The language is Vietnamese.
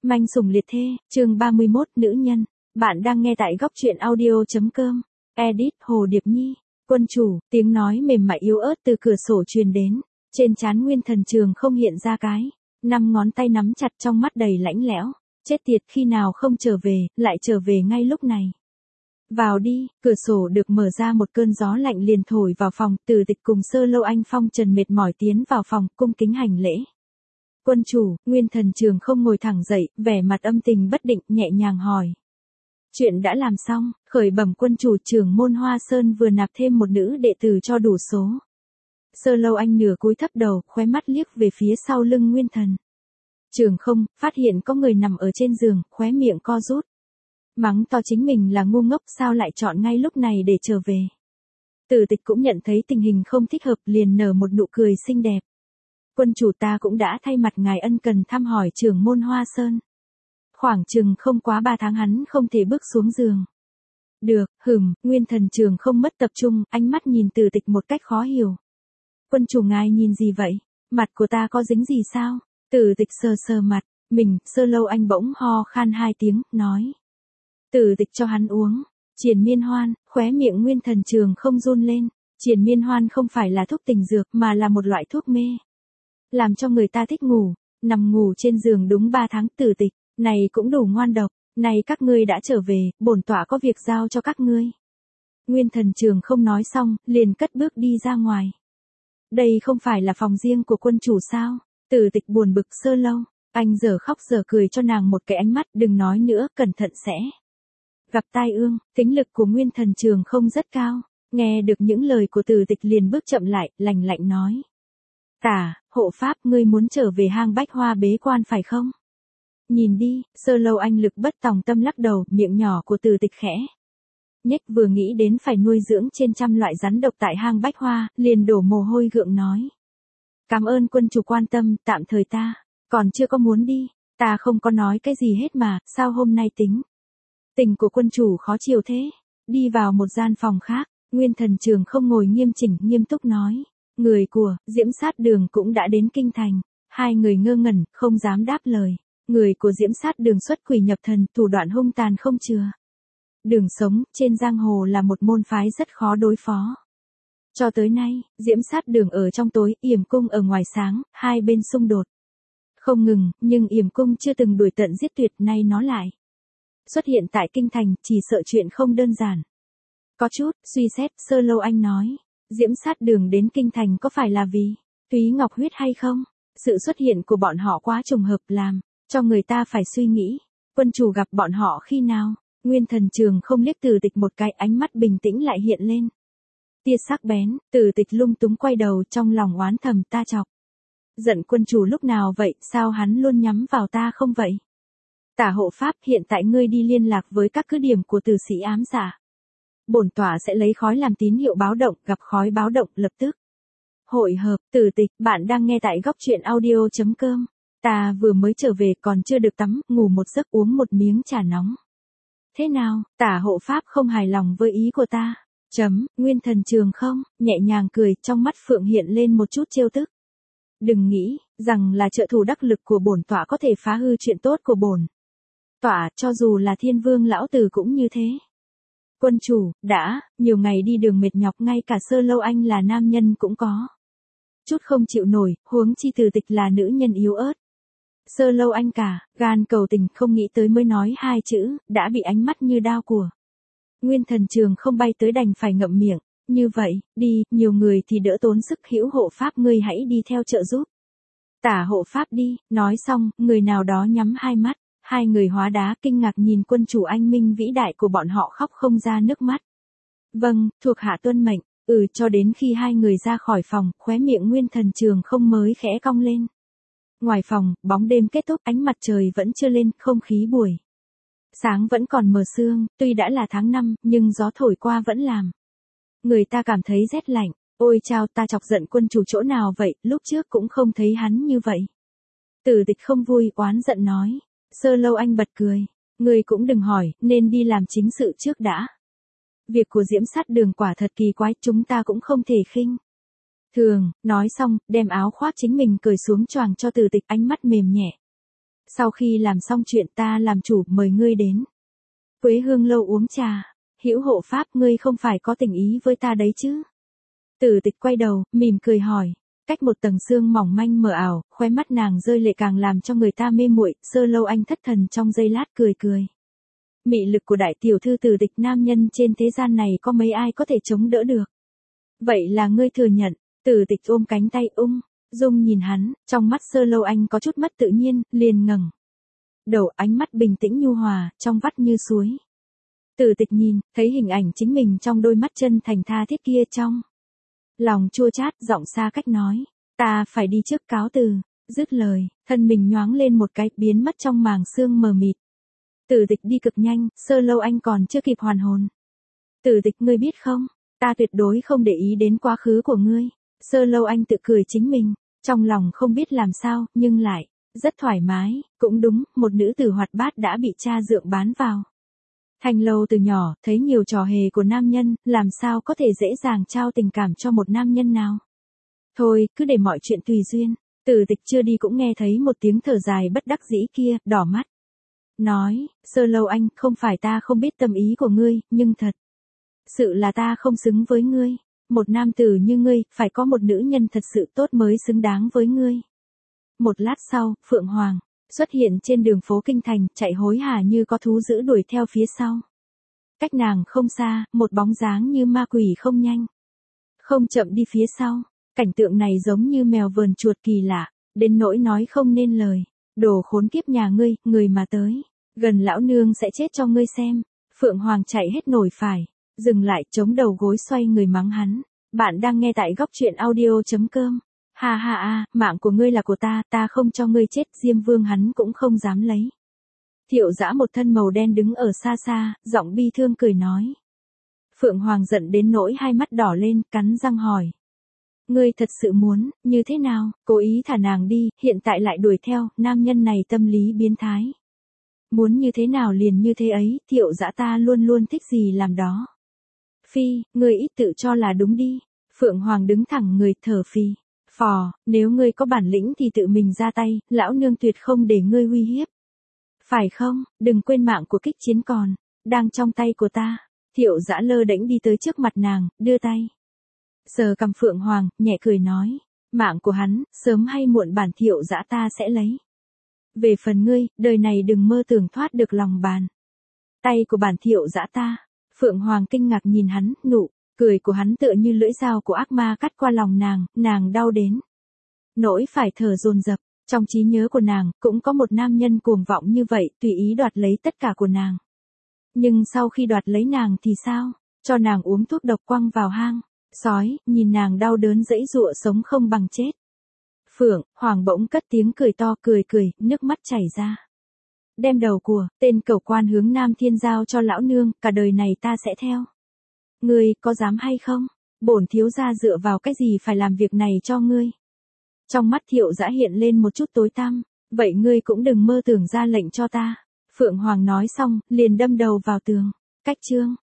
Manh sủng liệt thê, chương 31, nữ nhân. Bạn đang nghe tại góc truyện audio.com. Edit Hồ Điệp Nhi. Quân chủ, tiếng nói mềm mại yếu ớt từ cửa sổ truyền đến. Trên trán Nguyên Thần Trường không hiện ra cái. 5 ngón tay nắm chặt, trong mắt đầy lãnh lẽo. Chết tiệt, khi nào không trở về, lại trở về ngay lúc này. Vào đi, cửa sổ được mở ra, một cơn gió lạnh liền thổi vào phòng. Từ Tịch cùng Sơ Lâu Anh phong trần mệt mỏi tiến vào phòng, cung kính hành lễ. Quân chủ, Nguyên Thần Trường không ngồi thẳng dậy, vẻ mặt âm tình bất định, nhẹ nhàng hỏi. Chuyện đã làm xong, khởi bẩm quân chủ, trưởng môn Hoa Sơn vừa nạp thêm một nữ đệ tử cho đủ số. Sơ Lâu Anh nửa cúi thấp đầu, khóe mắt liếc về phía sau lưng Nguyên Thần Trường không, phát hiện có người nằm ở trên giường, khóe miệng co rút. Mắng to chính mình là ngu ngốc, sao lại chọn ngay lúc này để trở về. Từ Tịch cũng nhận thấy tình hình không thích hợp, liền nở một nụ cười xinh đẹp. Quân chủ, ta cũng đã thay mặt ngài ân cần thăm hỏi trưởng môn Hoa Sơn. Khoảng chừng không quá 3 tháng hắn không thể bước xuống giường. Được, Nguyên Thần Trường không mất tập trung, ánh mắt nhìn Từ Tịch một cách khó hiểu. Quân chủ, ngài nhìn gì vậy? Mặt của ta có dính gì sao? Từ Tịch sờ sờ mặt, mình. Sơ Lâu Anh bỗng ho khan 2 tiếng, nói. Từ Tịch cho hắn uống triền miên hoan. Khóe miệng Nguyên Thần Trường không run lên. Triền miên hoan không phải là thuốc tình dược, mà là một loại thuốc mê. Làm cho người ta thích ngủ, nằm ngủ trên giường đúng 3 tháng. Từ Tịch, này cũng đủ ngoan độc. Này các ngươi đã trở về, bổn tọa có việc giao cho các ngươi. Nguyên Thần Trường không nói xong, liền cất bước đi ra ngoài. Đây không phải là phòng riêng của quân chủ sao? Từ Tịch buồn bực. Sơ Lâu Anh giờ khóc giờ cười cho nàng một cái ánh mắt, đừng nói nữa, cẩn thận sẽ gặp tai ương. Tính lực của Nguyên Thần Trường không rất cao, nghe được những lời của Từ Tịch liền bước chậm lại, lạnh lạnh nói. Tả, hộ pháp, ngươi muốn trở về hang Bách Hoa bế quan phải không? Nhìn đi. Sơ Lâu Anh lực bất tòng tâm lắc đầu, miệng nhỏ của Từ Tịch khẽ nhếch, vừa nghĩ đến phải nuôi dưỡng trên trăm loại rắn độc tại hang Bách Hoa, liền đổ mồ hôi gượng nói. Cảm ơn quân chủ quan tâm, tạm thời ta còn chưa có muốn đi. Ta không có nói cái gì hết mà, sao hôm nay tính tình của quân chủ khó chịu thế? Đi vào một gian phòng khác, Nguyên Thần Trường không ngồi nghiêm chỉnh, nghiêm túc nói. Người của Diễm Sát Đường cũng đã đến kinh thành. Hai người ngơ ngẩn, không dám đáp lời. Người của Diễm Sát Đường xuất quỷ nhập thần, thủ đoạn hung tàn không chừa. Đường sống trên giang hồ là một môn phái rất khó đối phó. Cho tới nay, Diễm Sát Đường ở trong tối, Yểm Cung ở ngoài sáng, hai bên xung đột không ngừng, nhưng Yểm Cung chưa từng đuổi tận giết tuyệt, nay nó lại xuất hiện tại kinh thành, chỉ sợ chuyện không đơn giản. Có chút suy xét, Sơ Lâu Anh nói. Diễm Sát Đường đến kinh thành có phải là vì Túy Ngọc Huyết hay không? Sự xuất hiện của bọn họ quá trùng hợp, làm cho người ta phải suy nghĩ. Quân chủ gặp bọn họ khi nào? Nguyên Thần Trường không liếc Từ Tịch một cái, ánh mắt bình tĩnh lại hiện lên tia sắc bén. Từ Tịch lung túng quay đầu, trong lòng oán thầm, ta chọc giận quân chủ lúc nào vậy, sao hắn luôn nhắm vào ta không vậy? Tả hộ pháp, hiện tại ngươi đi liên lạc với các cứ điểm của tử sĩ ám giả. Bổn tọa sẽ lấy khói làm tín hiệu báo động, gặp khói báo động, lập tức hội hợp. Từ Tịch, bạn đang nghe tại góc truyện audio.com. Ta vừa mới trở về, còn chưa được tắm, ngủ một giấc, uống một miếng trà nóng. Thế nào? Tả hộ pháp không hài lòng với ý của ta. Nguyên Thần Trường không nhẹ nhàng cười, trong mắt phượng hiện lên một chút trêu tức. Đừng nghĩ rằng là trợ thủ đắc lực của bổn tọa có thể phá hư chuyện tốt của bổn tọa, cho dù là Thiên Vương lão tử cũng như thế. Quân chủ, đã nhiều ngày đi đường mệt nhọc, ngay cả Sơ Lâu Anh là nam nhân cũng có chút không chịu nổi, huống chi Từ Tịch là nữ nhân yếu ớt. Sơ Lâu Anh cả gan cầu tình, không nghĩ tới mới nói 2 chữ, đã bị ánh mắt như đao của Nguyên Thần Trường không bay tới, đành phải ngậm miệng. Như vậy, đi, nhiều người thì đỡ tốn sức, hữu hộ pháp ngươi hãy đi theo trợ giúp. Tả hộ pháp đi. Nói xong, người nào đó nhắm hai mắt. Hai người hóa đá kinh ngạc nhìn quân chủ anh minh vĩ đại của bọn họ, khóc không ra nước mắt. Vâng, thuộc hạ tuân mệnh. Cho đến khi hai người ra khỏi phòng, khóe miệng Nguyên Thần Trường không mới khẽ cong lên. Ngoài phòng, bóng đêm kết thúc, ánh mặt trời vẫn chưa lên, không khí buổi sáng vẫn còn mờ sương, tuy đã là tháng 5, nhưng gió thổi qua vẫn làm người ta cảm thấy rét lạnh. Ôi chao, ta chọc giận quân chủ chỗ nào vậy, lúc trước cũng không thấy hắn như vậy. Từ Tịch không vui, oán giận nói. Sơ Lâu Anh bật cười. Ngươi cũng đừng hỏi, nên đi làm chính sự trước đã. Việc của Diễm Sát Đường quả thật kỳ quái, chúng ta cũng không thể khinh thường. Nói xong, đem áo khoác chính mình cởi xuống choàng cho Từ Tịch, ánh mắt mềm nhẹ Sau khi làm xong chuyện ta làm chủ mời ngươi đến Quế Hương lâu uống trà. Hữu hộ pháp, ngươi không phải có tình ý với ta đấy chứ? Tử Tịch quay đầu, mỉm cười hỏi. Cách một tầng sương mỏng manh mờ ảo, khóe mắt nàng rơi lệ càng làm cho người ta mê muội. Sơ Lâu Anh thất thần trong giây lát cười cười. Mị lực của đại tiểu thư Tử Tịch, nam nhân trên thế gian này có mấy ai có thể chống đỡ được. Vậy là ngươi thừa nhận. Tử Tịch ôm cánh tay dung nhìn hắn, trong mắt Sơ Lâu Anh có chút mất tự nhiên, liền ngẩng đầu, ánh mắt bình tĩnh nhu hòa, trong vắt như suối. Tử Tịch nhìn, thấy hình ảnh chính mình trong đôi mắt chân thành tha thiết kia, trong lòng chua chát, giọng xa cách nói, ta phải đi trước, cáo từ. Dứt lời, thân mình nhoáng lên một cái, biến mất trong màng sương mờ mịt. Tử Tịch đi cực nhanh, Sơ Lâu Anh còn chưa kịp hoàn hồn. Tử Tịch, ngươi biết không, ta tuyệt đối không để ý đến quá khứ của ngươi. Sơ Lâu Anh tự cười chính mình, trong lòng không biết làm sao, nhưng lại rất thoải mái. Cũng đúng, một nữ tử hoạt bát đã bị cha dượng bán vào Thành Lâu từ nhỏ, thấy nhiều trò hề của nam nhân, làm sao có thể dễ dàng trao tình cảm cho một nam nhân nào. Thôi, cứ để mọi chuyện tùy duyên. Tử Tịch chưa đi cũng nghe thấy một tiếng thở dài bất đắc dĩ kia, đỏ mắt. Nói, Sơ Lâu Anh, không phải ta không biết tâm ý của ngươi, nhưng thật sự là ta không xứng với ngươi. Một nam tử như ngươi, phải có một nữ nhân thật sự tốt mới xứng đáng với ngươi. Một lát sau, Phượng Hoàng xuất hiện trên đường phố kinh thành, chạy hối hả như có thú dữ đuổi theo phía sau. Cách nàng không xa, một bóng dáng như ma quỷ không nhanh không chậm đi phía sau. Cảnh tượng này giống như mèo vờn chuột, kỳ lạ đến nỗi nói không nên lời. Đồ khốn kiếp nhà ngươi, người mà tới gần lão nương sẽ chết cho ngươi xem. Phượng Hoàng chạy hết nổi phải dừng lại, chống đầu gối xoay người mắng hắn. Bạn đang nghe tại góc truyện audio.com. Ha ha a, mạng của ngươi là của ta, ta không cho ngươi chết. Diêm Vương hắn cũng không dám lấy. Thiệu Dã một thân màu đen đứng ở xa xa, giọng bi thương cười nói. Phượng Hoàng giận đến nỗi hai mắt đỏ lên, cắn răng hỏi. Ngươi thật sự muốn, như thế nào? Cố ý thả nàng đi, hiện tại lại đuổi theo, nam nhân này tâm lý biến thái. Muốn như thế nào liền như thế ấy, Thiệu Dã ta luôn luôn thích gì làm đó. Phi, ngươi ít tự cho là đúng đi. Phượng Hoàng đứng thẳng người, thở phì phò, nếu ngươi có bản lĩnh thì tự mình ra tay, lão nương tuyệt không để ngươi uy hiếp. Phải không, đừng quên mạng của Kích Chiến còn đang trong tay của ta. Thiệu Dã lơ đễnh đi tới trước mặt nàng, đưa tay sờ cằm Phượng Hoàng, nhẹ cười nói, mạng của hắn, sớm hay muộn bản Thiệu Dã ta sẽ lấy. Về phần ngươi, đời này đừng mơ tưởng thoát được lòng bàn tay của bản Thiệu Dã ta. Phượng Hoàng kinh ngạc nhìn hắn, nụ cười của hắn tựa như lưỡi dao của ác ma cắt qua lòng nàng đau đến nỗi phải thở dồn dập. Trong trí nhớ của nàng, cũng có một nam nhân cuồng vọng như vậy, tùy ý đoạt lấy tất cả của nàng. Nhưng sau khi đoạt lấy nàng thì sao? Cho nàng uống thuốc độc, quăng vào hang sói, nhìn nàng đau đớn dãy dụa sống không bằng chết. Phượng Hoàng bỗng cất tiếng cười to, cười, nước mắt chảy ra. Đem đầu của tên cẩu quan hướng Nam Thiên giao cho lão nương, cả đời này ta sẽ theo. Ngươi, có dám hay không? Bổn thiếu gia dựa vào cái gì phải làm việc này cho ngươi? Trong mắt Thiệu Dã hiện lên một chút tối tăm. Vậy ngươi cũng đừng mơ tưởng ra lệnh cho ta. Phượng Hoàng nói xong, liền đâm đầu vào tường. Cách chương